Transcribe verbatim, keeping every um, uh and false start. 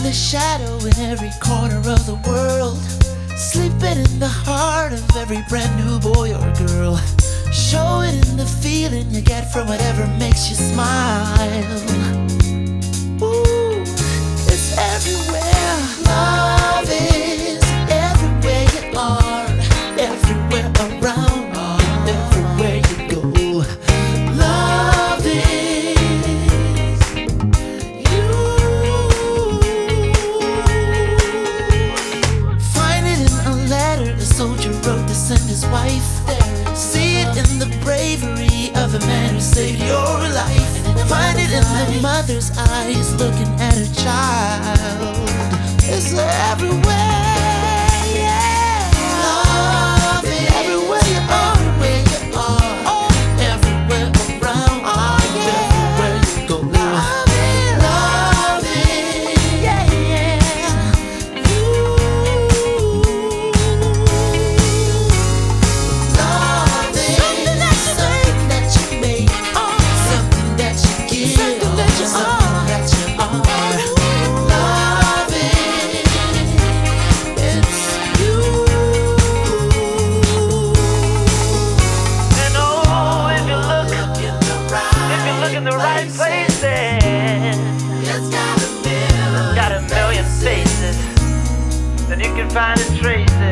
the shadow in every corner of the world, sleeping in the heart of every brand new boy or girl. Show it in the feeling you get from whatever makes you smile. Ooh, it's everywhere. Love is everywhere you are, everywhere around, everywhere you go. Love is you. Find it in a letter a soldier wrote to send his wife. See it in the bravery of a man who saved your life. Find it in the mother's eyes looking at her child. It's everywhere, yeah. Love is everywhere you are, everywhere you are, everywhere around, everywhere you go. Love is, love is, yeah, yeah. You. Love is something that you make, something that you give, something that you are. Love is, it's you. And oh, if you look, if you look in the right places, It's got a million, got a million faces, then you can find the traces